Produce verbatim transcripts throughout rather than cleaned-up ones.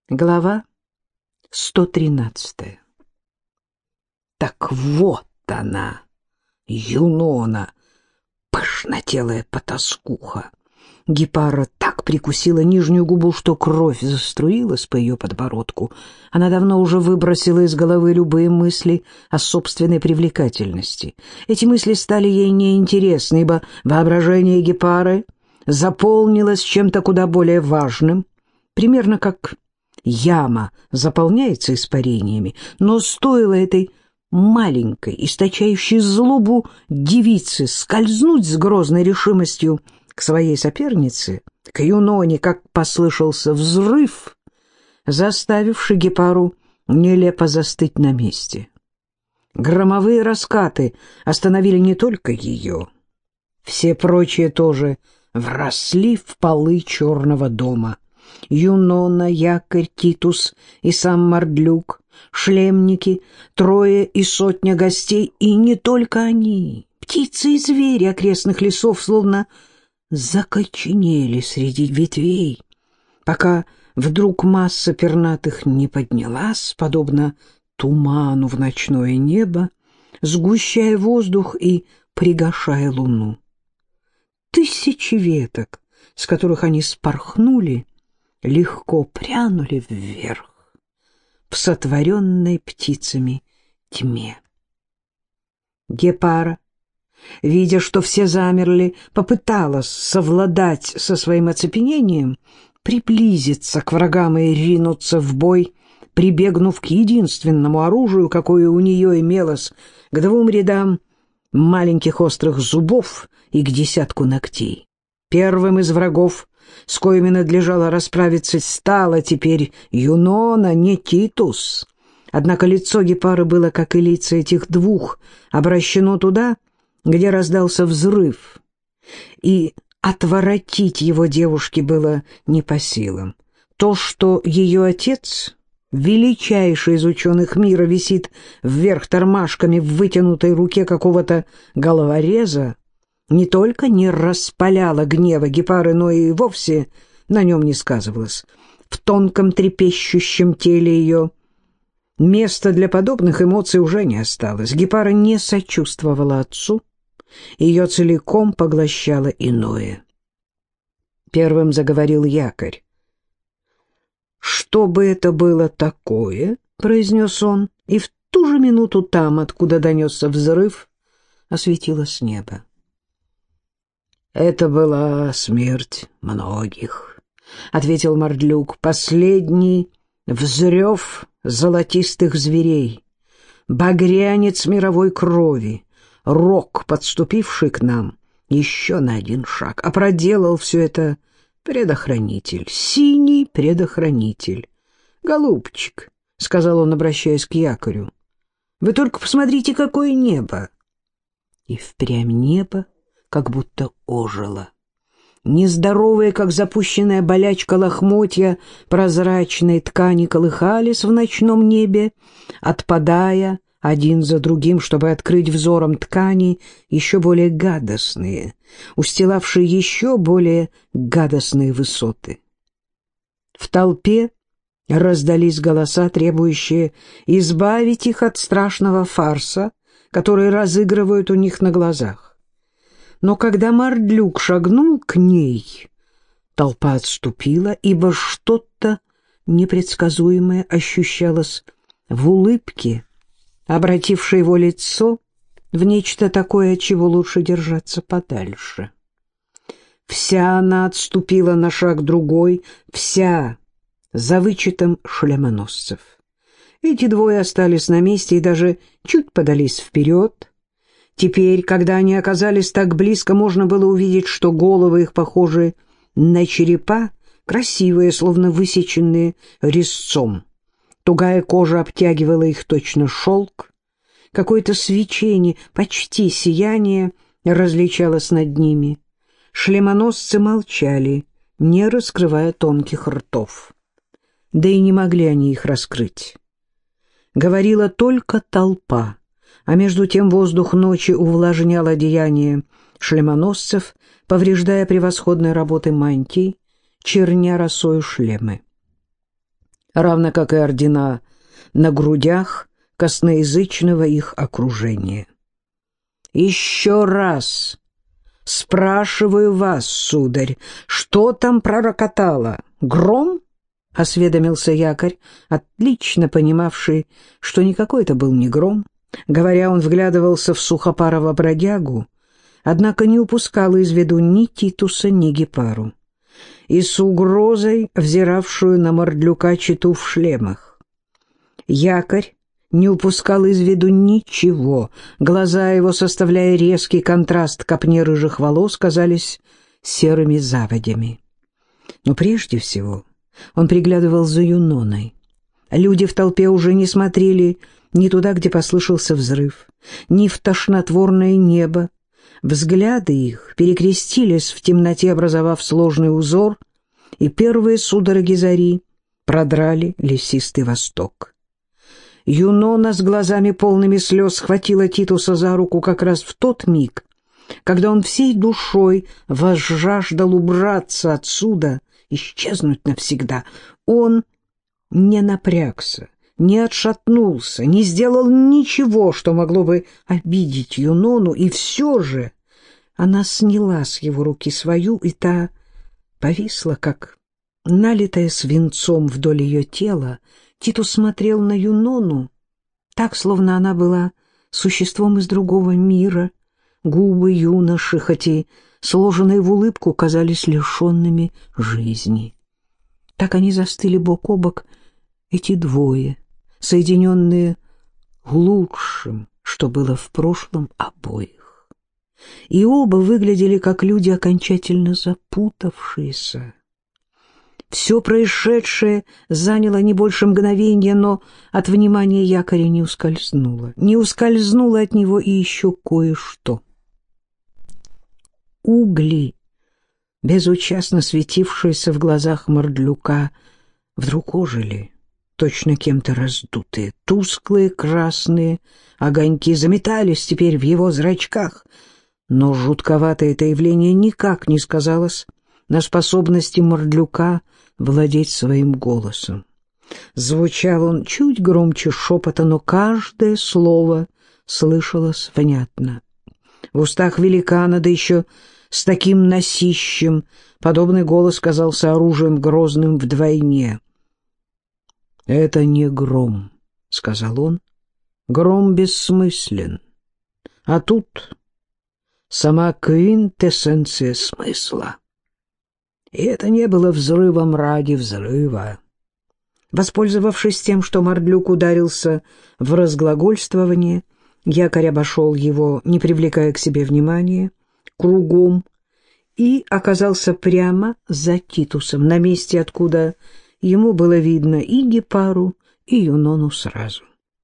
Глава сто тринадцатая. Так вот она, Юнона, пышнотелая потаскуха. Гепара так прикусила нижнюю губу, что кровь заструилась по ее подбородку. Она давно уже выбросила из головы любые мысли о собственной привлекательности. Эти мысли стали ей неинтересны, ибо воображение Гепары заполнилось чем-то куда более важным, примерно как яма заполняется испарениями, но стоило этой маленькой, источающей злобу девице скользнуть с грозной решимостью к своей сопернице, к Юноне, как послышался взрыв, заставивший Гепару нелепо застыть на месте. Громовые раскаты остановили не только ее. Все прочие тоже вросли в полы черного дома. Юнона, Якорь, Титус и сам Мардлюк, шлемники, трое и сотня гостей, и не только они. Птицы и звери окрестных лесов словно закоченели среди ветвей, пока вдруг масса пернатых не поднялась, подобно туману в ночное небо, сгущая воздух и пригашая луну. Тысячи веток, с которых они спорхнули, легко прянули вверх в сотворенной птицами тьме. Гепара, видя, что все замерли, попыталась совладать со своим оцепенением, приблизиться к врагам и ринуться в бой, прибегнув к единственному оружию, какое у нее имелось, к двум рядам маленьких острых зубов и к десятку ногтей. Первым из врагов, с коими надлежало расправиться, стала теперь Юнона, не Титус. Однако лицо Гепары было, как и лица этих двух, обращено туда, где раздался взрыв, и отворотить его девушке было не по силам. То, что ее отец, величайший из ученых мира, висит вверх тормашками в вытянутой руке какого-то головореза, не только не распаляло гнева Гепары, но и вовсе на нем не сказывалось. В тонком трепещущем теле ее места для подобных эмоций уже не осталось. Гепара не сочувствовала отцу, ее целиком поглощало иное. Первым заговорил Якорь. «Что бы это было такое?» — произнес он, и в ту же минуту там, откуда донесся взрыв, осветилось небо. «Это была смерть многих», — ответил Мардлюк. «Последний взрев золотистых зверей, багрянец мировой крови, рок, подступивший к нам еще на один шаг, а проделал все это предохранитель, синий предохранитель. Голубчик», — сказал он, обращаясь к Якорю, — «вы только посмотрите, какое небо!» И впрямь небо как будто ожило. Нездоровые, как запущенная болячка, лохмотья прозрачной ткани колыхались в ночном небе, отпадая один за другим, чтобы открыть взором ткани еще более гадостные, устилавшие еще более гадостные высоты. В толпе раздались голоса, требующие избавить их от страшного фарса, который разыгрывают у них на глазах. Но когда Мардлюк шагнул к ней, толпа отступила, ибо что-то непредсказуемое ощущалось в улыбке, обратившей его лицо в нечто такое, от чего лучше держаться подальше. Вся она отступила на шаг другой, вся, за вычетом шлемоносцев. Эти двое остались на месте и даже чуть подались вперед. Теперь, когда они оказались так близко, можно было увидеть, что головы их похожи на черепа, красивые, словно высеченные резцом. Тугая кожа обтягивала их точно шелк. Какое-то свечение, почти сияние, различалось над ними. Шлемоносцы молчали, не раскрывая тонких ртов. Да и не могли они их раскрыть. Говорила только толпа. А между тем воздух ночи увлажнял одеяние шлемоносцев, повреждая превосходной работы мантий, черня росою шлемы. равно как и ордена на грудях косноязычного их окружения. «Еще раз спрашиваю вас, сударь, что там пророкотало? Гром?» — осведомился якорь, отлично понимавший, что никакой это был не гром. Говоря, он вглядывался в сухопарого бродягу, однако не упускал из виду ни Титуса, ни Гепару, и с угрозой взиравшую на Мордлюка чету в шлемах. Якорь не упускал из виду ничего. Глаза его, составляя резкий контраст копне рыжих волос, казались серыми заводями. Но прежде всего он приглядывал за Юноной. Люди в толпе уже не смотрели ни туда, где послышался взрыв, ни в тошнотворное небо. Взгляды их перекрестились в темноте, образовав сложный узор, и первые судороги зари продрали лесистый восток. Юнона с глазами полными слез схватила Титуса за руку как раз в тот миг, когда он всей душой возжаждал убраться отсюда, исчезнуть навсегда. Он не напрягся, не отшатнулся, не сделал ничего, что могло бы обидеть Юнону, и все же она сняла с его руки свою, и та повисла, как налитая свинцом вдоль ее тела. Титус смотрел на Юнону так, словно она была существом из другого мира. Губы юноши, хоть и сложенные в улыбку, казались лишенными жизни. Так они застыли бок о бок, эти двое, соединенные лучшим, что было в прошлом обоих. И оба выглядели как люди, окончательно запутавшиеся. Все происшедшее заняло не больше мгновения, но от внимания якоря не ускользнуло. Не ускользнуло от него и еще кое-что. Угли, безучастно светившиеся в глазах Мордлюка, вдруг ожили, точно кем-то раздутые. Тусклые красные огоньки заметались теперь в его зрачках, но жутковатое это явление никак не сказалось на способности Мордлюка владеть своим голосом. Звучал он чуть громче шепота, но каждое слово слышалось внятно. В устах великана, да еще с таким носищем, подобный голос казался оружием грозным вдвойне. «Это не гром», — сказал он. «Гром бессмыслен. А тут сама квинтэссенция смысла». И это не было взрывом ради взрыва. Воспользовавшись тем, что Мордлюк ударился в разглагольствование, якорь обошел его, не привлекая к себе внимания, кругом, и оказался прямо за Титусом, на месте, откуда ему было видно и Гепару, и Юнону сразу.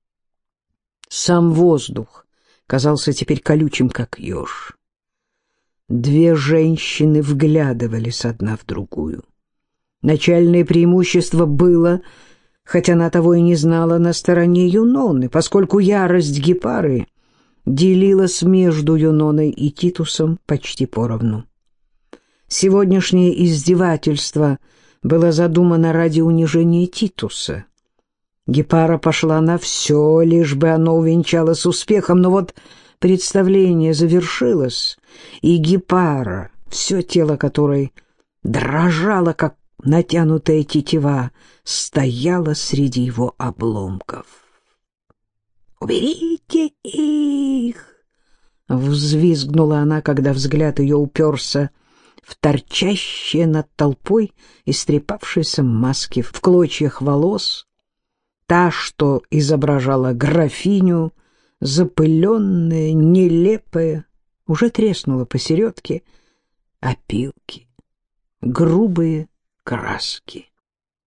Сам воздух казался теперь колючим, как еж. Две женщины вглядывались одна в другую. Начальное преимущество было, хотя она того и не знала, на стороне Юноны, поскольку ярость Гепары делилась между Юноной и Титусом почти поровну. Сегодняшнее издевательство было задумано ради унижения Титуса. Гепара пошла на все, лишь бы оно увенчалось успехом, но вот представление завершилось, и Гепара, все тело которой дрожало, как натянутая тетива, стояла среди его обломков. «Уберите их!» — взвизгнула она, когда взгляд ее уперся в торчащие над толпой истрепавшиеся маски в клочьях волос. Та, что изображала графиню, запыленная, нелепая, уже треснула посередке, опилки, грубые краски.